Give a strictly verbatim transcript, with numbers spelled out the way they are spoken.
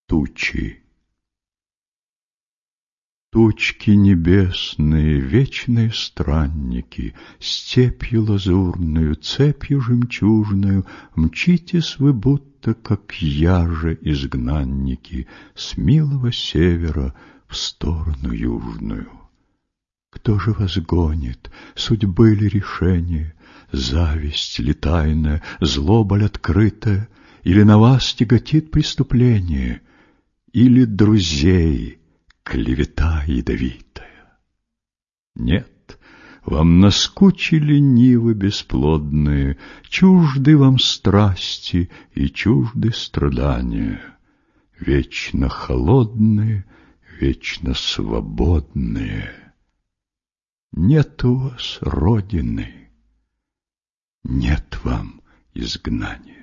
Тучи. Тучки небесные, вечные странники, степью лазурную, цепью жемчужную, мчитесь вы будто, как яже изгнанники, с милого севера в сторону южную. Кто же вас гонит, судьбы ли решение, зависть ли тайная, злоба ли открытая, или на вас тяготит преступление, или друзей клевета ядовитая? Нет, вам наскучили нивы бесплодные, чужды вам страсти и чужды страдания, вечно холодные, вечно свободные. Нет у вас родины, нет вам изгнания.